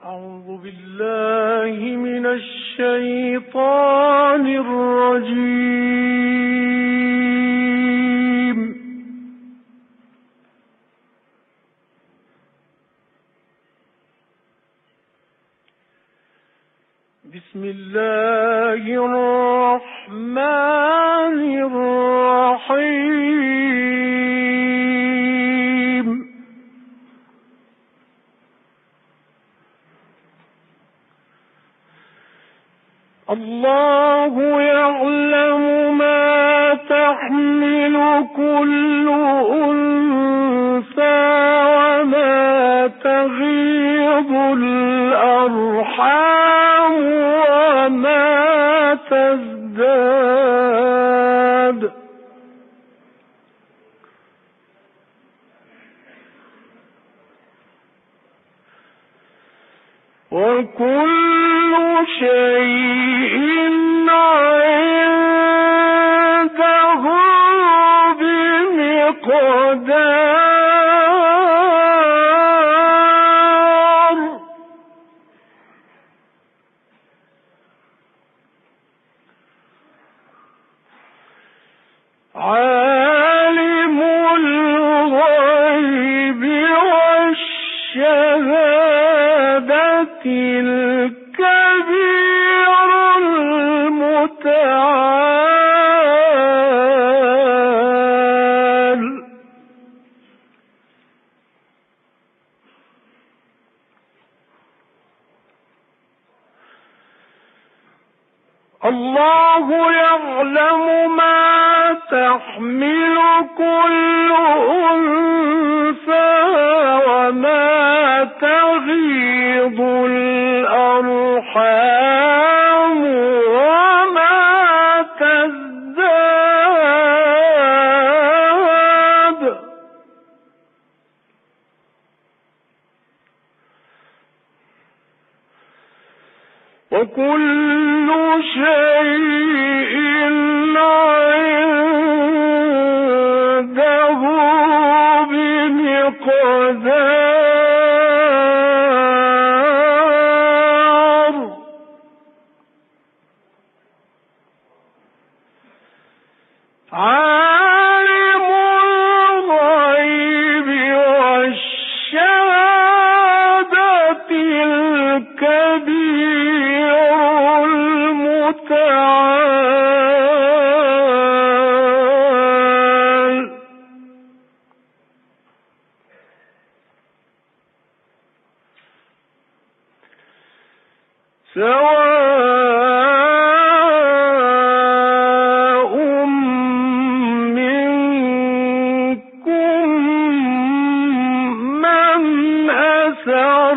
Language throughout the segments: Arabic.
أعوذ بالله من الشيطان الرجيم. بسم الله الرحمن الرحيم. الله يعلم ما تحمل كل أنثى وما تغيض الأرحام وما تزداد وكل شيء عنده بمقدار. عالم الغيب والشهادة الكبير المتعال. الله يعلم ما تحمل كل أنثى وما تغيض الأرحام وما تزداد وكل شيء عنده بمقدار. عالم الغيب والشهادة الكبير المتعال. سواء منكم من أسر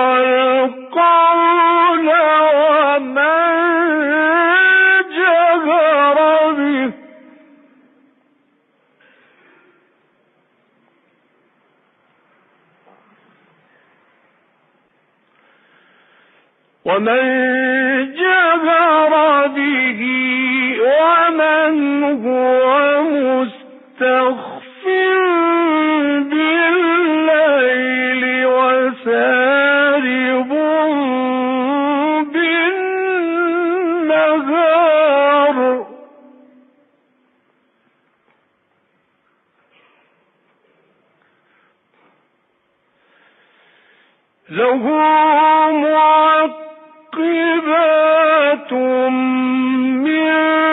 القول ومن جهر به ومن هو مستخف بالليل وسارب بالنهار. له معقبات من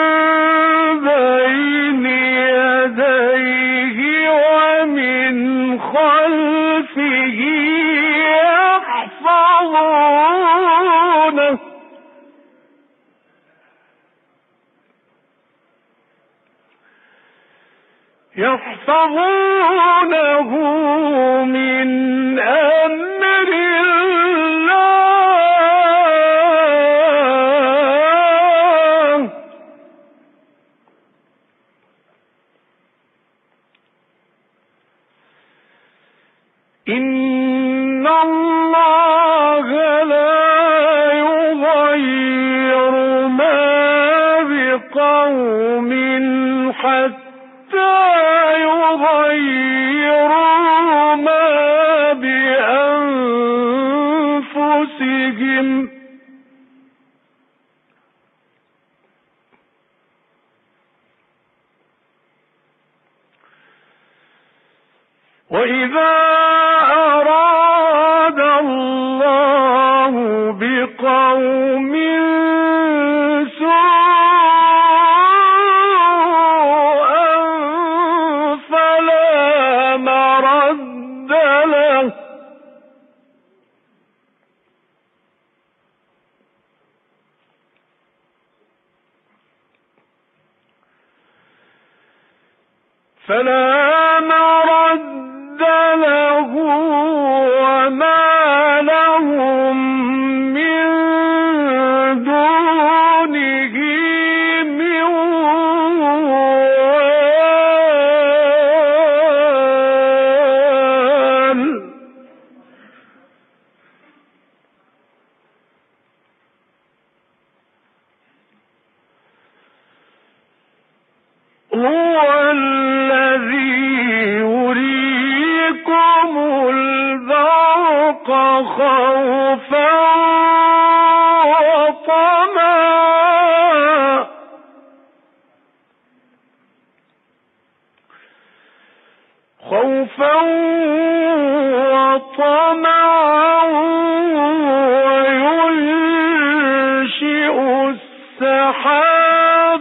بين يديه ومن خلفه يحفظونه من أمر الله. إن الله لا يغير ما بقوم حتى يغيروا ما بأنفسهم. أنفسهم وإذا أراد الله بقوم سوءا فلا مرد له وما لهم من دونه من وال هو الذي يريكم البرق خوفا وطمعا وينشئ السحاب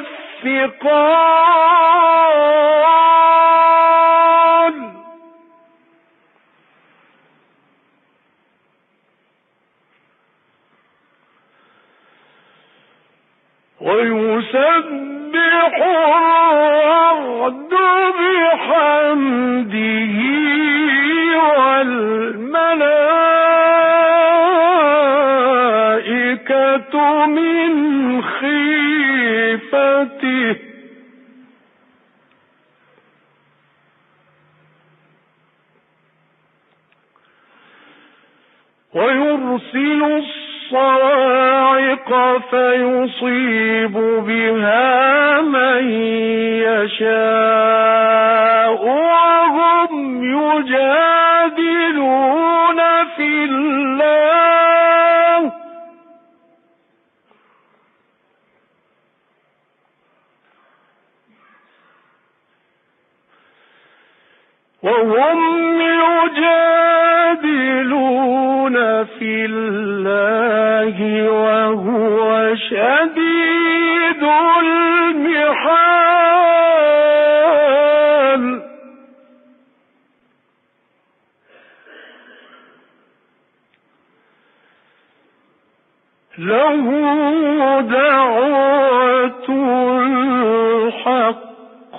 الثقال ويسبح الرعد بحمده والملائكة من خيفته ويرسل الصواعق فيصيب بها من يشاء وهم يجادلون في الله وهو شديد المحال له دعوة الحق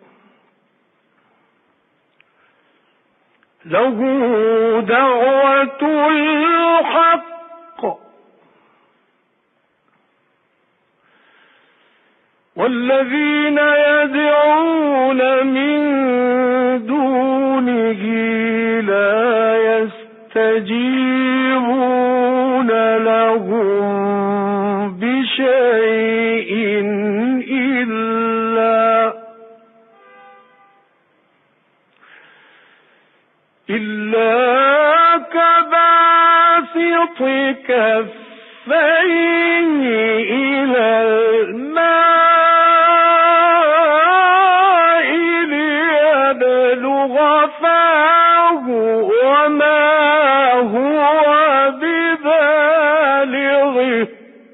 والذين يدعون من دونه لا يستجيبون لهم بشيء إلا كباسط كفيه إلى الماء ليبلغ فاه وما هو ببالغه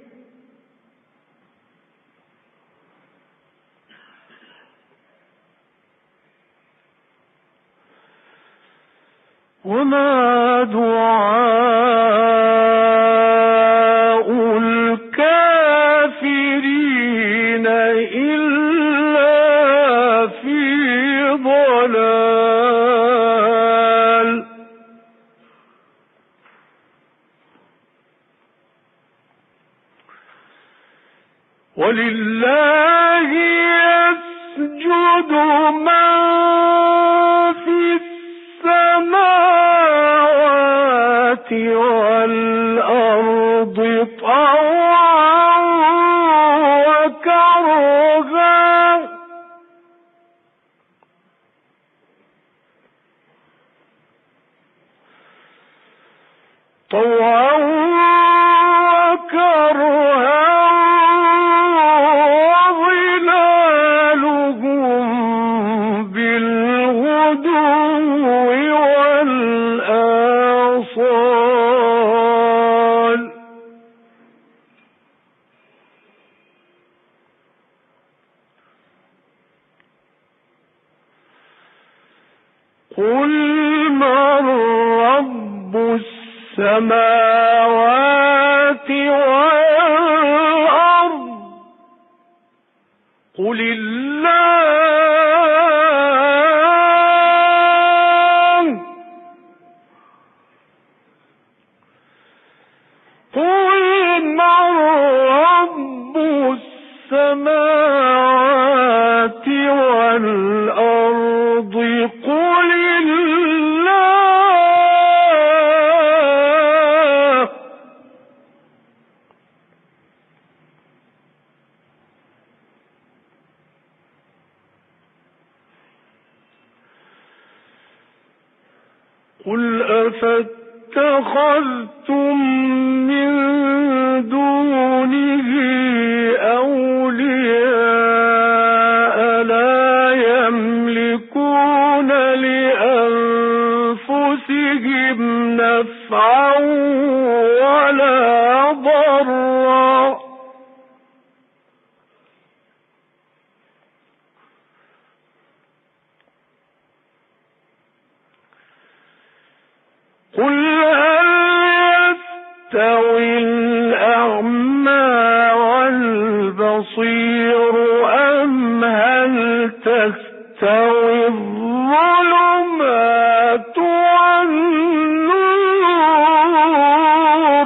وما دعاء الكافرين إلا في ضلال ولله يسجد من في السماوات والأرض طوعا وكرها طوعا قل من رب السماوات والأرض قل الله قل من رب السماوات والأرض قل الله قل أفاتخذتم من دونه أولياء لا يملكون لأنفسهم نفعا ولا ضرا قل هل يستوي الأعمى والبصير أم هل تستوي الظلمات والنور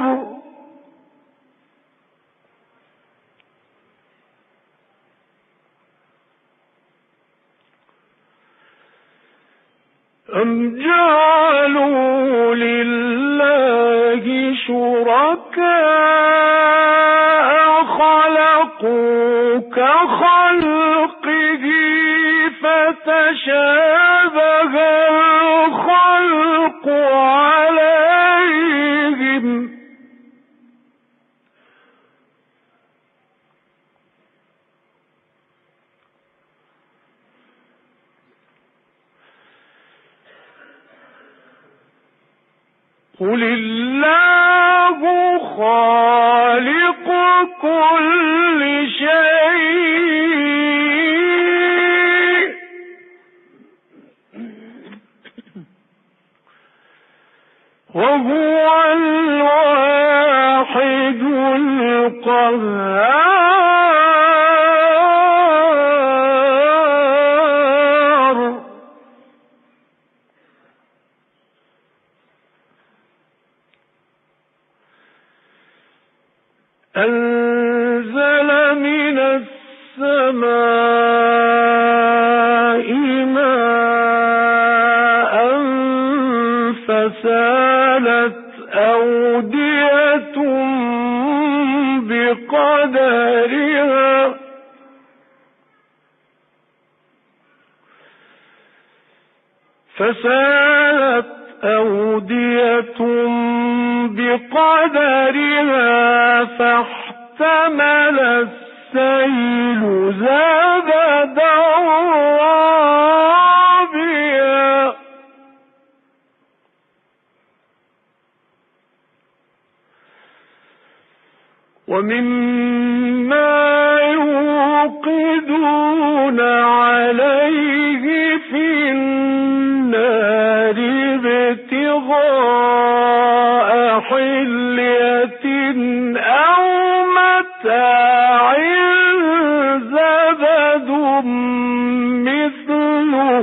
أم جعلوا لله شركاء خلقوا كخلقه فتشابه الخلق عليهم قل الله خالق كل شيء وهو الواحد القهار أنزل من السماء ماء فسالت أودية بقدرها فاحتمل السيل زبدا رابيا ومما يوقدون عليه في النار ابتغاء حلية أو متاع زبد مثله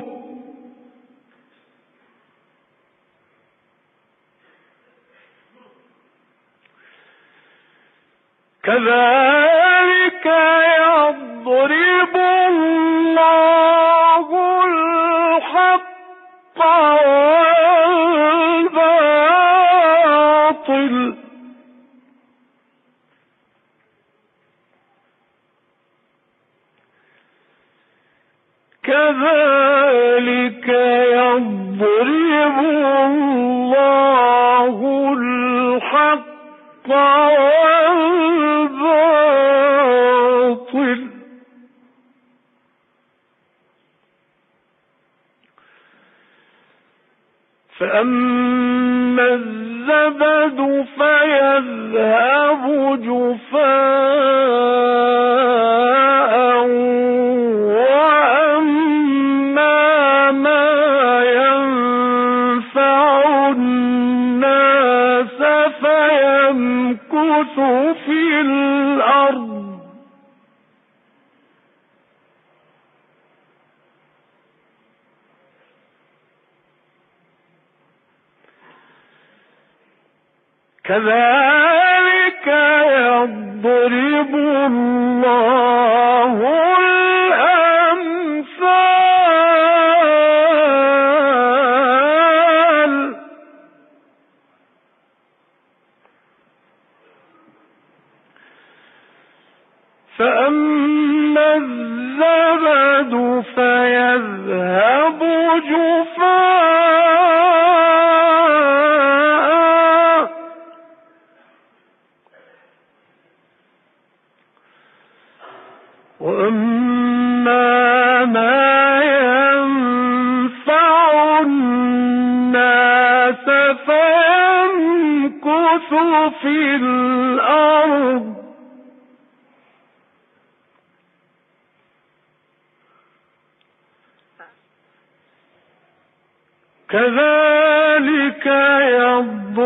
كذلك يضرب الله الحق والباطل كذلك يضرب الله الحق والباطل فأما الزبد فيذهب جفاء وأما ما ينفع فيمكث في الأرض كذلك يضرب الله الأمثال فأما الزبد فيذهب جفاء وأما ما ينفع الناس فيمكث في الأرض كذلك يضرب